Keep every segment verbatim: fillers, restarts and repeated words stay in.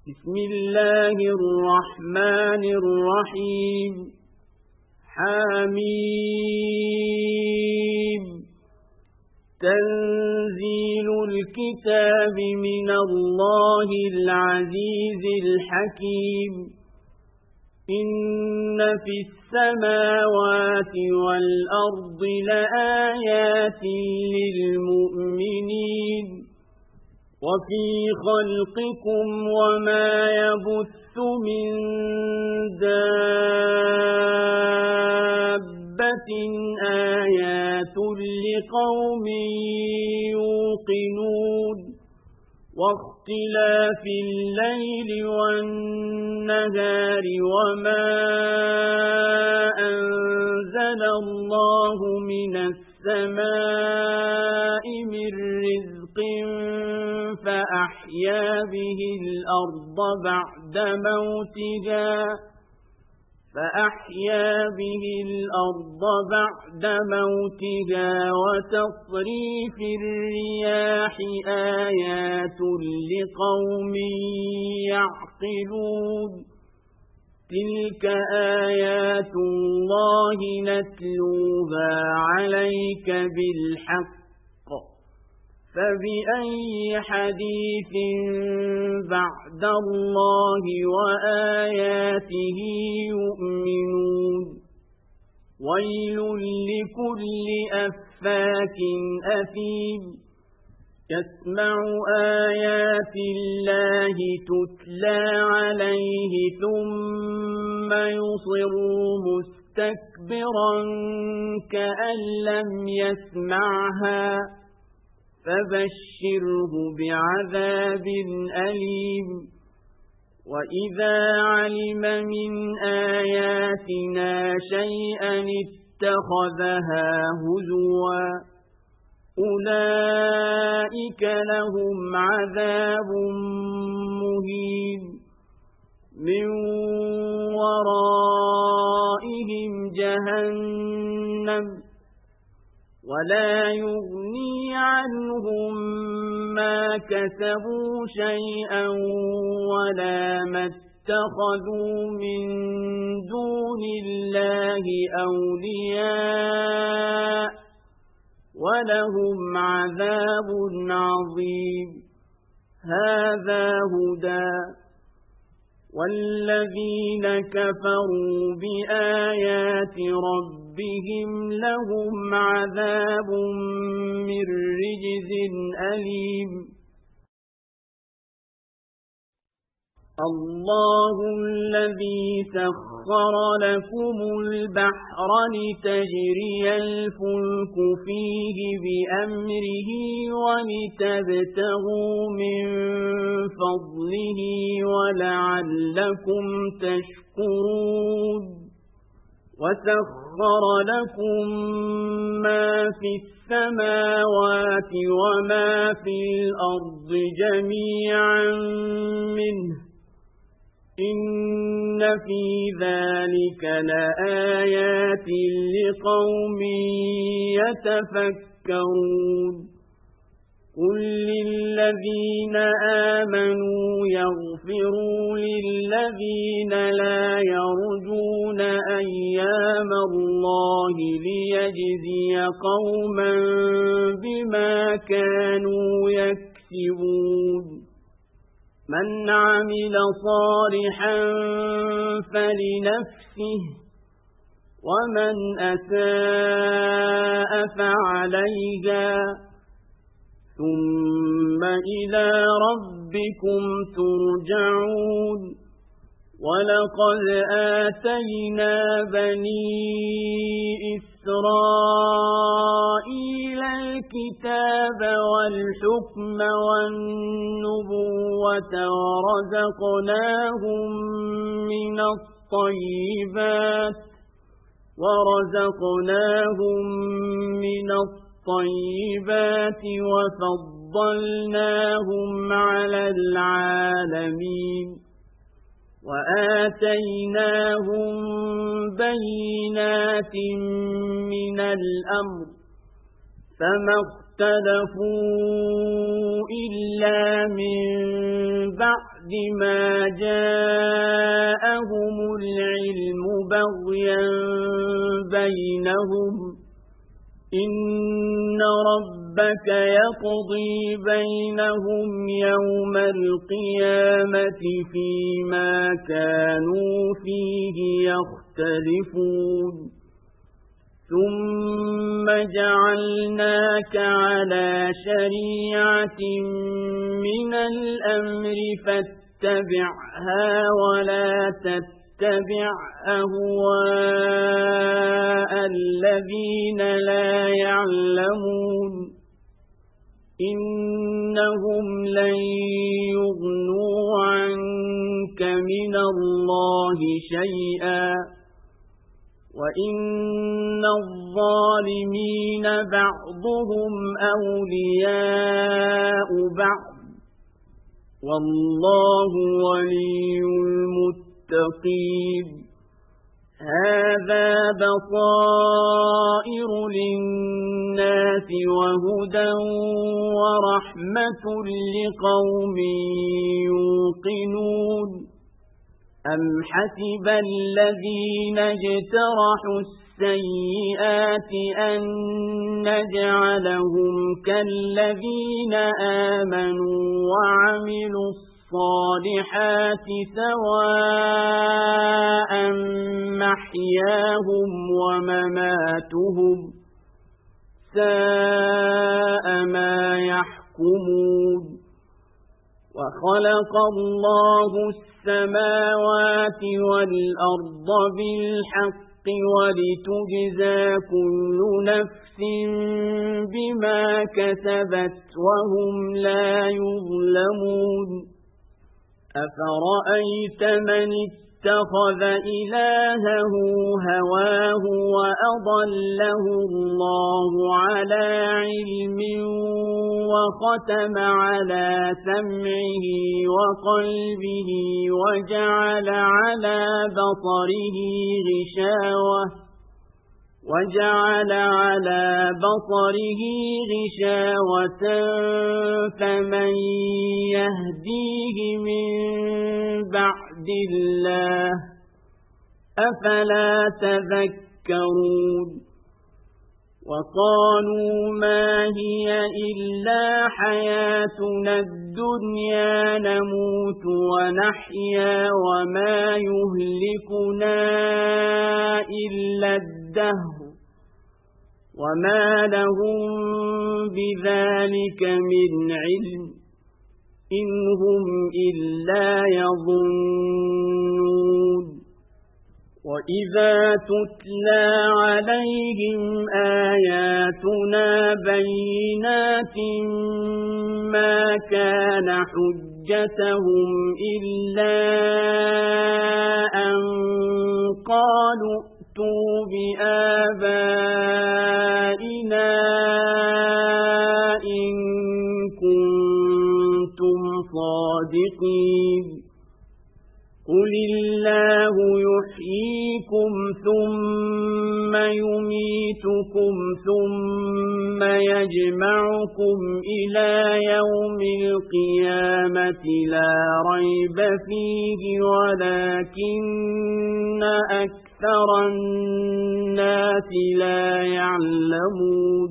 بسم الله الرحمن الرحيم حميم تنزيل الكتاب من الله العزيز الحكيم إن في السماوات والأرض لآيات للمؤمنين وفي خلقكم وما يبث من دابة آيات لقوم يوقنون واختلاف الليل والنهار وما أنزل الله من السماء من رزق فأحيا به الأرض بعد موتها فأحيا به الأرض بعد موتها وتصريف الرياح آيات لقوم يعقلون تلك آيات الله نتلوها عليك بالحق فبأي حديث بعد الله وآياته يؤمنون ويل لكل أفاك أثيم يسمع آيات الله تتلى عليه ثم يصر مستكبرا كأن لم يسمعها فبشره بعذاب أليم وإذا علم من آياتنا شيئا اتخذها هزوا أولئك لهم عذاب مهين من ورائهم جهنم ولا يغني عنهم ما كسبوا شيئا ولا ما اتخذوا من دون الله أولياء ولهم عذاب عظيم هذا هدى والذين كفروا بآيات ربهم لهم عذاب من رجز أليم الله الذي سخر لكم البحر لتجري الفلك فيه بأمره ولتبتغوا من فضله ولعلكم تشكرون وسخر لكم ما في السماوات وما في الأرض جميعا منه إن في ذلك لآيات لقوم يتفكرون قل للذين آمنوا يغفروا للذين لا يرجون أيام الله ليجزي قوما بما كانوا يكسبون من عمل صالحا فلنفسه ومن أساء فعليها ثم إلى ربكم ترجعون ولقد آتينا بني إسرائيل الكتاب والحكم والنبوة ورزقناهم من الطيبات ورزقناهم من الطيبات وفضلناهم على العالمين وآتيناهم بينات من الأمر فما اختلفوا إلا من بعد بَعْدِ مَا جَاءَهُمُ الْعِلْمُ بَغْيًا بَيْنَهُمْ إِنَّ رَبَّكَ يَقْضِي بَيْنَهُمْ يَوْمَ الْقِيَامَةِ فِيمَا كَانُوا فِيهِ يَخْتَلِفُونَ ثُمَّ جَعَلْنَاكَ عَلَى شَرِيعَةٍ مِنَ الْأَمْرِ فَاتَّبِعْهَا وَلَا تَتَّبِعْ أَهْوَاءَ الَّذِينَ لَا يَعْلَمُونَ إِنَّهُمْ لَن يُغْنُوا عَنكَ مِنَ اللَّهِ شَيْئًا وَإِنَّ الظَّالِمِينَ بَعْضُهُمْ أَوْلِيَاءُ بَعْضٍ وَاللَّهُ وَلِيُّ الْمُتَّقِينَ هَذَا بَصَائِرُ لِلنَّاسِ وَهُدًى وَرَحْمَةٌ لِقَوْمٍ يُوقِنُونَ أَمْ حَسِبَ الَّذِينَ اجْتَرَحُوا السَّيِّئَاتِ أَن نَّجْعَلَهُمْ كَالَّذِينَ آمَنُوا وَعَمِلُوا الصَّالِحَاتِ سَوَاءً مَحْيَاهُمْ وَمَمَاتُهُمْ سَاءَ مَا يَحْكُمُونَ وَخَلَقَ اللَّهُ السَّمَاوَاتِ وَالْأَرْضَ بِالْحَقِّ وَلِتُجْزَى كُلُّ نَفْسٍ بِمَا كَسَبَتْ وَهُمْ لَا يُظْلَمُونَ أَفَرَأَيْتَ مَنِ اتَّخَذَ إِلَٰهَهُ هَوَاهُ وَأَضَلَّهُ اللَّهُ عَلَى عِلْمٍ وَخَتَمَ عَلَى سَمْعِهِ وَقَلْبِهِ وَجَعَلَ عَلَى بَصَرِهِ غِشَاوَةً وَجَعَلَ عَلَى بَصَرِهِ غِشَاوَةً فَمَن يَهْدِيهِ مِن بَعْدِ اللَّهِ أَفَلَا تَذَكَّرُونَ وَقَالُوا مَا هِيَ إِلَّا حَيَاتُنَا الدُّنْيَا نَمُوتُ وَنَحْيَا وَمَا يُهْلِكُنَا إِلَّا الدَّهْرُ وَمَا لَهُم بِذَلِكَ مِنْ عِلْمٍ إِنْ هُمْ إِلَّا يَظُنُّونَ وَإِذَا تُتْلَى عَلَيْهِمْ آيَاتُنَا بَيِّنَاتٍ مَا كَانَ حُجَّتَهُمْ إِلَّا أَن قَالُوا ائْتُوا بِآبَائِنَا إِن كُنتُمْ صَادِقِينَ قُلِ اللَّهُ يُحْيِيكُمْ ثُمَّ يُمِيتُكُمْ ثُمَّ يَجْمَعُكُمْ إِلَى يَوْمِ الْقِيَامَةِ لَا رَيْبَ فِيهِ وَلَكِنَّ أَكْثَرَ النَّاسِ لَا يَعْلَمُونَ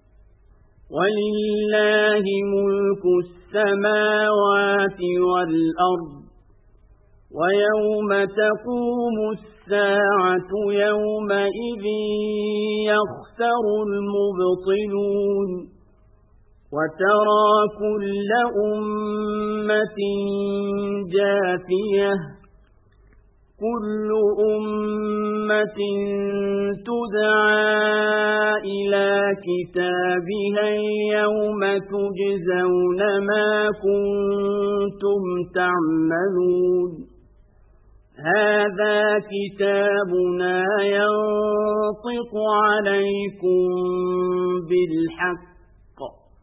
وَلِلَّهِ مُلْكُ السَّمَاوَاتِ وَالْأَرْضِ وَيَوْمَ تَقُومُ السَّاعَةُ يَوْمَئِذٍ يَخْسَرُ الْمُبْطِلُونَ وَتَرَى كُلَّ أُمَّةٍ جَاثِيَةً كُلُّ أُمَّةٍ تُدْعَى إِلَى كِتَابِهَا الْيَوْمَ تُجْزَوْنَ مَا كُنتُمْ تَعْمَلُونَ هَذَا كِتَابُنَا يَنطِقُ عَلَيْكُمْ بِالْحَقِّ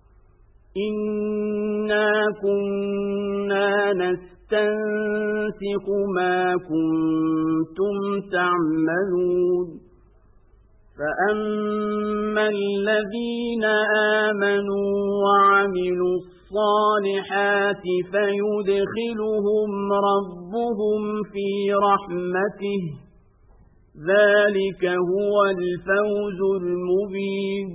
إِنَّا كُنَّا نَسْتَنسِخُ مَا كُنتُمْ تَعْمَلُونَ فَأَمَّا الَّذِينَ آمَنُوا وَعَمِلُوا الصالحات فيدخلهم ربهم في رحمته ذلك هو الفوز المبين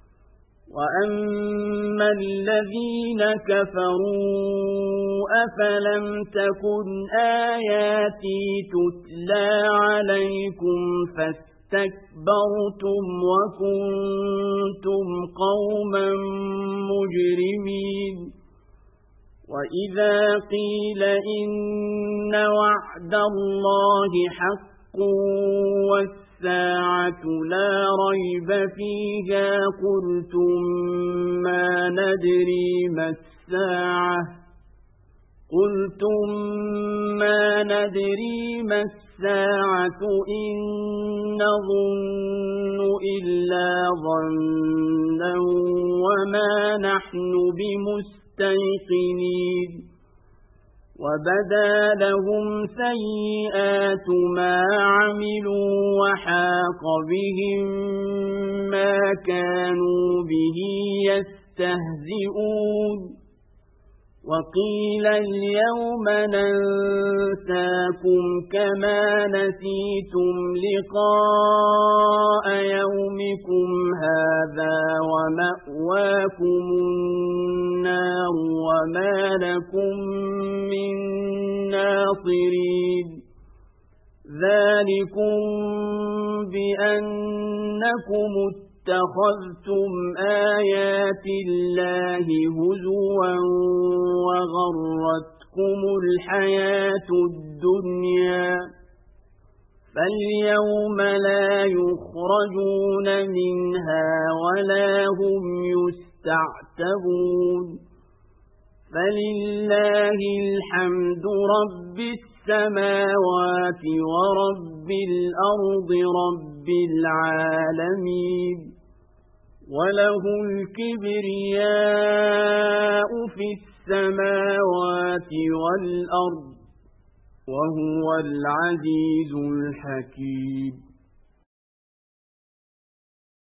وأما الذين كفروا أفلم تكن آياتي تتلى عليكم فاستكبرتم وكنتم قوما مجرمين وإذا قيل إن وعد الله حق والساعة لا ريب فيها قلتم ما ندري ما الساعة قلتم ما ندري ما الساعة إن نظن إلا ظنا وما نحن بمستيقنين وبدا لهم سيئات ما عملوا وحاق بهم ما كانوا به يستهزئون وقيل اليوم ننساكم كما نسيتم لقاء يومكم هذا ومأواكم النار وما لكم من ناصرين ذلكم بأنكم اتخذتم آيات الله هزوا وغرتكم الحياة الدنيا فاليوم لا يخرجون منها ولا هم يستعتبون فلله الحمد رب السماوات ورب الأرض رب العالمين وله الكبرياء في السماوات والأرض وهو العزيز الحكيم.